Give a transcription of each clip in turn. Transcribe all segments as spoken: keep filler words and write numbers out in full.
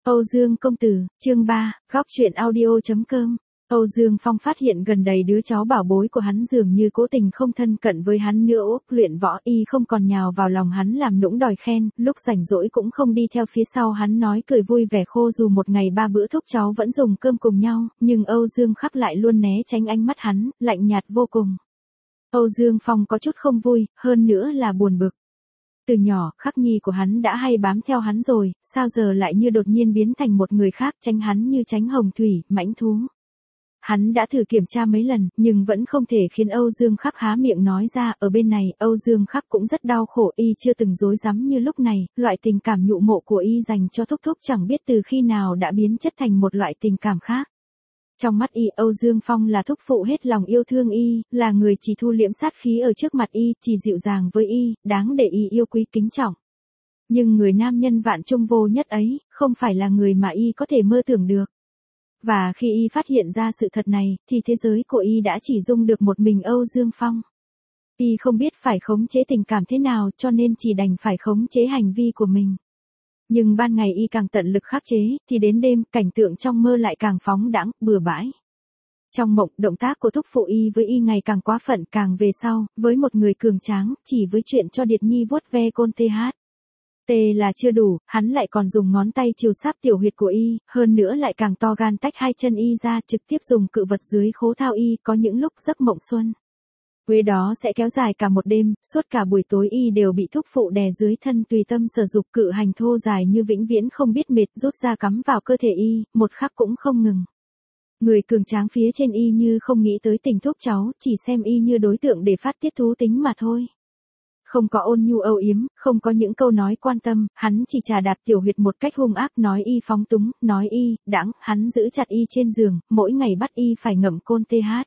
Âu Dương công tử, chương ba, góc truyện audio.com. Âu Dương Phong phát hiện gần đây đứa cháu bảo bối của hắn dường như cố tình không thân cận với hắn nữa. Luyện võ y không còn nhào vào lòng hắn làm nũng đòi khen, lúc rảnh rỗi cũng không đi theo phía sau hắn nói cười vui vẻ khô. Dù một ngày ba bữa thúc cháu vẫn dùng cơm cùng nhau, nhưng Âu Dương Khắc lại luôn né tránh ánh mắt hắn, lạnh nhạt vô cùng. Âu Dương Phong có chút không vui, hơn nữa là buồn bực. Từ nhỏ, Khắc Nhi của hắn đã hay bám theo hắn rồi, sao giờ lại như đột nhiên biến thành một người khác, tránh hắn như tránh hồng thủy, mãnh thú. Hắn đã thử kiểm tra mấy lần, nhưng vẫn không thể khiến Âu Dương Khắc há miệng nói ra. Ở bên này, Âu Dương Khắc cũng rất đau khổ, y chưa từng dối rắm như lúc này, loại tình cảm nhụ mộ của y dành cho Thúc Thúc chẳng biết từ khi nào đã biến chất thành một loại tình cảm khác. Trong mắt y, Âu Dương Phong là thúc phụ hết lòng yêu thương y, là người chỉ thu liễm sát khí ở trước mặt y, chỉ dịu dàng với y, đáng để y yêu quý kính trọng. Nhưng người nam nhân vạn trung vô nhất ấy, không phải là người mà y có thể mơ tưởng được. Và khi y phát hiện ra sự thật này, thì thế giới của y đã chỉ dung được một mình Âu Dương Phong. Y không biết phải khống chế tình cảm thế nào, cho nên chỉ đành phải khống chế hành vi của mình. Nhưng ban ngày y càng tận lực khắc chế, thì đến đêm, cảnh tượng trong mơ lại càng phóng đãng, bừa bãi. Trong mộng, động tác của thúc phụ y với y ngày càng quá phận, càng về sau, với một người cường tráng, chỉ với chuyện cho Điệt Nhi vuốt ve côn tê hát. Tê là chưa đủ, hắn lại còn dùng ngón tay chiều sáp tiểu huyệt của y, hơn nữa lại càng to gan tách hai chân y ra, trực tiếp dùng cự vật dưới khố thao y, có những lúc giấc mộng xuân. Quế đó sẽ kéo dài cả một đêm, suốt cả buổi tối y đều bị thúc phụ đè dưới thân tùy tâm sở dục, cự hành thô dài như vĩnh viễn không biết mệt, rút ra cắm vào cơ thể y, một khắc cũng không ngừng. Người cường tráng phía trên y như không nghĩ tới tình thúc cháu, chỉ xem y như đối tượng để phát tiết thú tính mà thôi. Không có ôn nhu âu yếm, không có những câu nói quan tâm, hắn chỉ trà đạp tiểu huyệt một cách hung ác, nói y phóng túng, nói y, đãng, hắn giữ chặt y trên giường, mỗi ngày bắt y phải ngậm côn tê hát.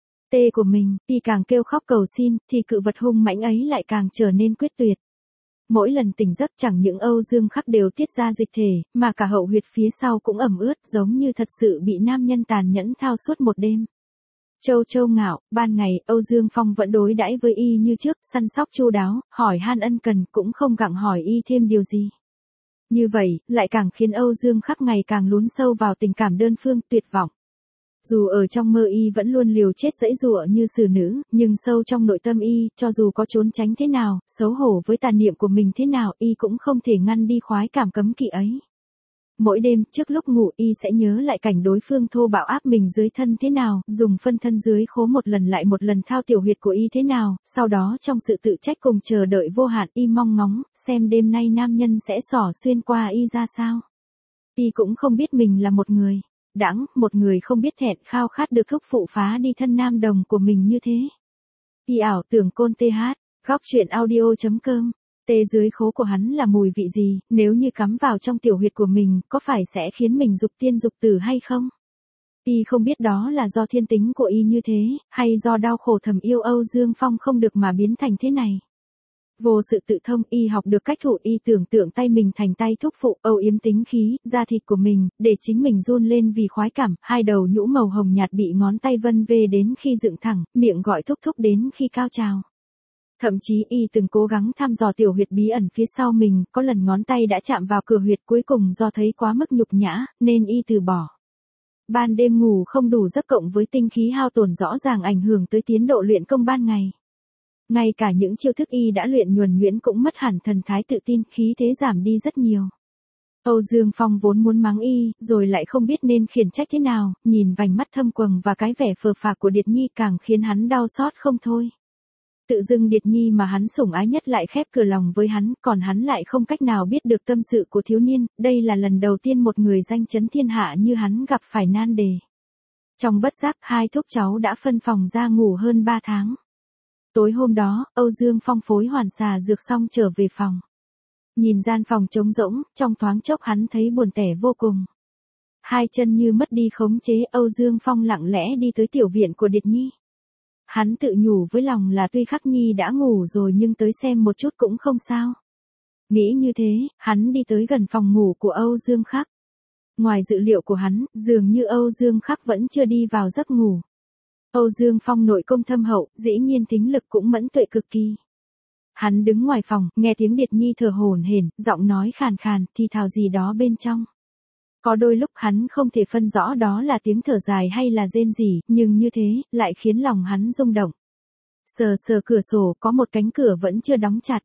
Tê của mình, y càng kêu khóc cầu xin, thì cự vật hung mãnh ấy lại càng trở nên quyết tuyệt. Mỗi lần tỉnh giấc chẳng những Âu Dương Khắc đều tiết ra dịch thể, mà cả hậu huyệt phía sau cũng ẩm ướt, giống như thật sự bị nam nhân tàn nhẫn thao suốt một đêm. Châu châu ngạo, ban ngày, Âu Dương Phong vẫn đối đãi với y như trước, săn sóc chu đáo, hỏi han ân cần, cũng không gặng hỏi y thêm điều gì. Như vậy, lại càng khiến Âu Dương Khắc ngày càng lún sâu vào tình cảm đơn phương, tuyệt vọng. Dù ở trong mơ y vẫn luôn liều chết giãy giụa như xử nữ, nhưng sâu trong nội tâm y, cho dù có trốn tránh thế nào, xấu hổ với tà niệm của mình thế nào, y cũng không thể ngăn đi khoái cảm cấm kỵ ấy. Mỗi đêm, trước lúc ngủ y sẽ nhớ lại cảnh đối phương thô bạo áp mình dưới thân thế nào, dùng phân thân dưới khố một lần lại một lần thao tiểu huyệt của y thế nào, sau đó trong sự tự trách cùng chờ đợi vô hạn y mong ngóng, xem đêm nay nam nhân sẽ xỏ xuyên qua y ra sao. Y cũng không biết mình là một người đãng, một người không biết thẹn, khao khát được thúc phụ phá đi thân nam đồng của mình như thế. Y ảo tưởng côn tê hát, góc truyện audio.com. Tê dưới khố của hắn là mùi vị gì, nếu như cắm vào trong tiểu huyệt của mình, có phải sẽ khiến mình dục tiên dục tử hay không? Y không biết đó là do thiên tính của y như thế, hay do đau khổ thầm yêu Âu Dương Phong không được mà biến thành thế này. Vô sự tự thông, y học được cách thủ, y tưởng tượng tay mình thành tay thúc phụ, âu yếm tính khí, da thịt của mình, để chính mình run lên vì khoái cảm, hai đầu nhũ màu hồng nhạt bị ngón tay vân về đến khi dựng thẳng, miệng gọi thúc thúc đến khi cao trào. Thậm chí y từng cố gắng thăm dò tiểu huyệt bí ẩn phía sau mình, có lần ngón tay đã chạm vào cửa huyệt, cuối cùng do thấy quá mức nhục nhã, nên y từ bỏ. Ban đêm ngủ không đủ giấc cộng với tinh khí hao tổn rõ ràng ảnh hưởng tới tiến độ luyện công ban ngày. Ngay cả những chiêu thức y đã luyện nhuần nhuyễn cũng mất hẳn thần thái tự tin, khí thế giảm đi rất nhiều. Âu Dương Phong vốn muốn mắng y, rồi lại không biết nên khiển trách thế nào, nhìn vành mắt thâm quầng và cái vẻ phờ phạc của Điệt Nhi càng khiến hắn đau xót không thôi. Tự dưng Điệt Nhi mà hắn sủng ái nhất lại khép cửa lòng với hắn, còn hắn lại không cách nào biết được tâm sự của thiếu niên, đây là lần đầu tiên một người danh chấn thiên hạ như hắn gặp phải nan đề. Trong bất giác, hai thúc cháu đã phân phòng ra ngủ hơn ba tháng. Tối hôm đó, Âu Dương Phong phối hoàn xà dược xong trở về phòng. Nhìn gian phòng trống rỗng, trong thoáng chốc hắn thấy buồn tẻ vô cùng. Hai chân như mất đi khống chế, Âu Dương Phong lặng lẽ đi tới tiểu viện của Điệt Nhi. Hắn tự nhủ với lòng là tuy Khắc Nhi đã ngủ rồi nhưng tới xem một chút cũng không sao. Nghĩ như thế, hắn đi tới gần phòng ngủ của Âu Dương Khắc. Ngoài dự liệu của hắn, dường như Âu Dương Khắc vẫn chưa đi vào giấc ngủ. Âu Dương Phong nội công thâm hậu, dĩ nhiên thính lực cũng mẫn tuệ cực kỳ. Hắn đứng ngoài phòng, nghe tiếng Điệt Nhi thở hổn hển, giọng nói khàn khàn, thì thào gì đó bên trong. Có đôi lúc hắn không thể phân rõ đó là tiếng thở dài hay là rên rỉ, nhưng như thế, lại khiến lòng hắn rung động. Sờ sờ cửa sổ, có một cánh cửa vẫn chưa đóng chặt.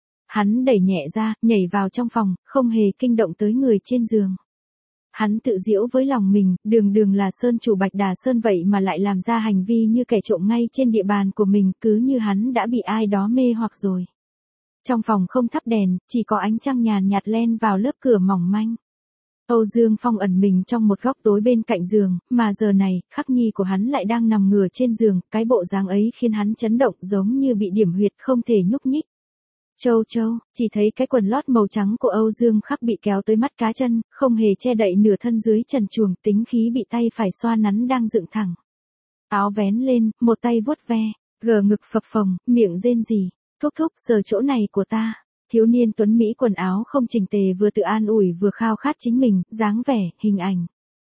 Hắn đẩy nhẹ ra, nhảy vào trong phòng, không hề kinh động tới người trên giường. Hắn tự giễu với lòng mình, đường đường là sơn chủ Bạch Đà Sơn vậy mà lại làm ra hành vi như kẻ trộm ngay trên địa bàn của mình, cứ như hắn đã bị ai đó mê hoặc rồi. Trong phòng không thắp đèn, chỉ có ánh trăng nhàn nhạt len vào lớp cửa mỏng manh. Âu Dương Phong ẩn mình trong một góc tối bên cạnh giường, mà giờ này, Khắc Nhi của hắn lại đang nằm ngửa trên giường, cái bộ dáng ấy khiến hắn chấn động giống như bị điểm huyệt không thể nhúc nhích. Châu Châu, chỉ thấy cái quần lót màu trắng của Âu Dương Khắc bị kéo tới mắt cá chân, không hề che đậy nửa thân dưới trần truồng, tính khí bị tay phải xoa nắn đang dựng thẳng. Áo vén lên, một tay vuốt ve, gờ ngực phập phồng, miệng rên rỉ, thúc thúc sờ chỗ này của ta. Thiếu niên tuấn Mỹ quần áo không chỉnh tề vừa tự an ủi vừa khao khát chính mình, dáng vẻ, hình ảnh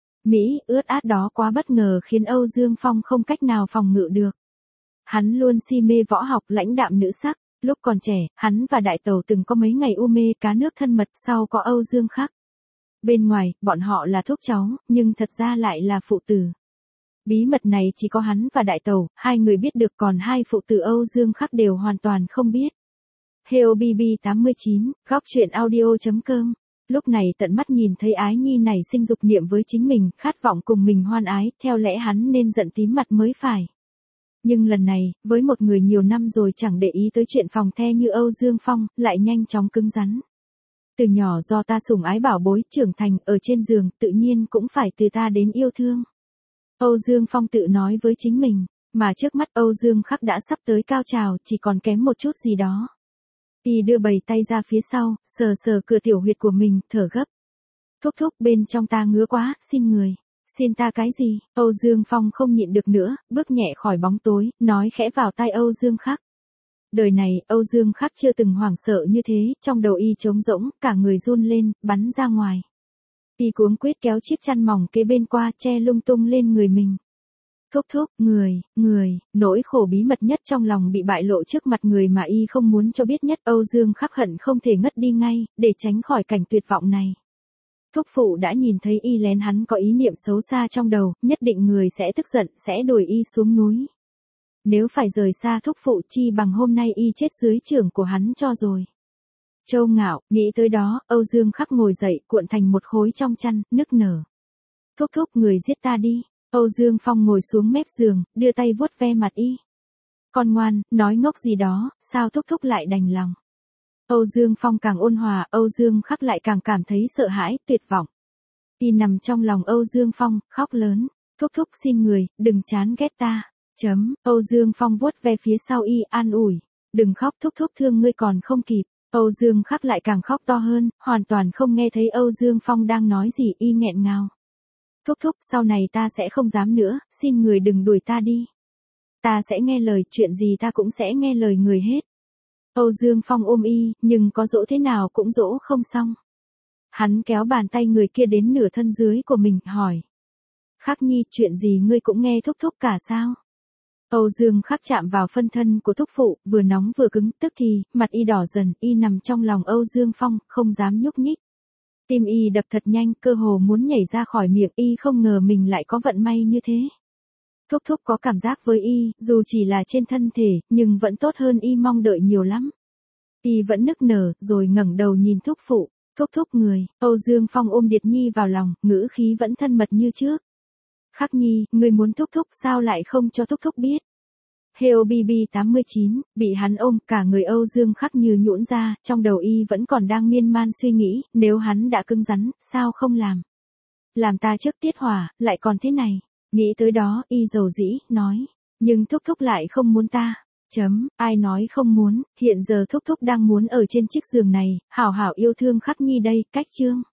Mỹ, ướt át đó quá bất ngờ khiến Âu Dương Phong không cách nào phòng ngự được. Hắn luôn si mê võ học lãnh đạm nữ sắc. Lúc còn trẻ, hắn và đại tẩu từng có mấy ngày u mê cá nước thân mật, sau có Âu Dương Khắc. Bên ngoài, bọn họ là thúc cháu, nhưng thật ra lại là phụ tử. Bí mật này chỉ có hắn và đại tẩu, hai người biết được, còn hai phụ tử Âu Dương Khắc đều hoàn toàn không biết. Heo B B tám mươi chín, góc truyện audio chấm com. Lúc này tận mắt nhìn thấy ái nhi này sinh dục niệm với chính mình, khát vọng cùng mình hoan ái, theo lẽ hắn nên giận tím mặt mới phải. Nhưng lần này, với một người nhiều năm rồi chẳng để ý tới chuyện phòng the như Âu Dương Phong, lại nhanh chóng cứng rắn. Từ nhỏ do ta sủng ái bảo bối, trưởng thành, ở trên giường, tự nhiên cũng phải từ ta đến yêu thương. Âu Dương Phong tự nói với chính mình, mà trước mắt Âu Dương Khắc đã sắp tới cao trào, chỉ còn kém một chút gì đó. Y đưa bầy tay ra phía sau, sờ sờ cửa tiểu huyệt của mình, thở gấp. Thúc thúc, bên trong ta ngứa quá, xin người. Xin ta cái gì? Âu Dương Phong không nhịn được nữa, bước nhẹ khỏi bóng tối, nói khẽ vào tai Âu Dương Khắc. Đời này, Âu Dương Khắc chưa từng hoảng sợ như thế, trong đầu y trống rỗng, cả người run lên, bắn ra ngoài. Y cuống quýt kéo chiếc chăn mỏng kế bên qua, che lung tung lên người mình. Thúc thúc, người, người, nỗi khổ bí mật nhất trong lòng bị bại lộ trước mặt người mà y không muốn cho biết nhất. Âu Dương Khắc hận không thể ngất đi ngay, để tránh khỏi cảnh tuyệt vọng này. Thúc phụ đã nhìn thấy y lén hắn có ý niệm xấu xa trong đầu, nhất định người sẽ tức giận, sẽ đuổi y xuống núi. Nếu phải rời xa thúc phụ chi bằng hôm nay y chết dưới chưởng của hắn cho rồi. Châu Ngạo, nghĩ tới đó, Âu Dương Khắc ngồi dậy, cuộn thành một khối trong chăn, nức nở. Thúc thúc, người giết ta đi. Âu Dương Phong ngồi xuống mép giường, đưa tay vuốt ve mặt y. Con ngoan, nói ngốc gì đó, sao thúc thúc lại đành lòng. Âu Dương Phong càng ôn hòa, Âu Dương Khắc lại càng cảm thấy sợ hãi, tuyệt vọng. Y nằm trong lòng Âu Dương Phong, khóc lớn. Thúc thúc xin người, đừng chán ghét ta. Chấm, Âu Dương Phong vuốt ve phía sau y, an ủi. Đừng khóc thúc thúc, thương ngươi còn không kịp. Âu Dương Khắc lại càng khóc to hơn, hoàn toàn không nghe thấy Âu Dương Phong đang nói gì, y nghẹn ngào. Thúc thúc, sau này ta sẽ không dám nữa, xin người đừng đuổi ta đi. Ta sẽ nghe lời, chuyện gì ta cũng sẽ nghe lời người hết. Âu Dương Phong ôm y, nhưng có dỗ thế nào cũng dỗ không xong. Hắn kéo bàn tay người kia đến nửa thân dưới của mình, hỏi. Khắc Nhi, chuyện gì ngươi cũng nghe thúc thúc cả sao? Âu Dương Khắc chạm vào phân thân của thúc phụ, vừa nóng vừa cứng, tức thì, mặt y đỏ dần, y nằm trong lòng Âu Dương Phong, không dám nhúc nhích. Tim y đập thật nhanh, cơ hồ muốn nhảy ra khỏi miệng, y không ngờ mình lại có vận may như thế. Thúc thúc có cảm giác với y, dù chỉ là trên thân thể, nhưng vẫn tốt hơn y mong đợi nhiều lắm. Y vẫn nức nở, rồi ngẩng đầu nhìn thúc phụ. Thúc thúc người, Âu Dương Phong ôm Điệt Nhi vào lòng, ngữ khí vẫn thân mật như trước. Khắc Nhi, người muốn thúc thúc sao lại không cho thúc thúc biết. Heo B B tám mươi chín, bị hắn ôm, cả người Âu Dương Khắc như nhũn ra, trong đầu y vẫn còn đang miên man suy nghĩ, nếu hắn đã cứng rắn, sao không làm. Làm ta trước tiết hỏa, lại còn thế này. Nghĩ tới đó, y dầu dĩ, nói. Nhưng thúc thúc lại không muốn ta. Chấm, ai nói không muốn, hiện giờ thúc thúc đang muốn ở trên chiếc giường này, hảo hảo yêu thương Khắc Nhi đây, cách chương.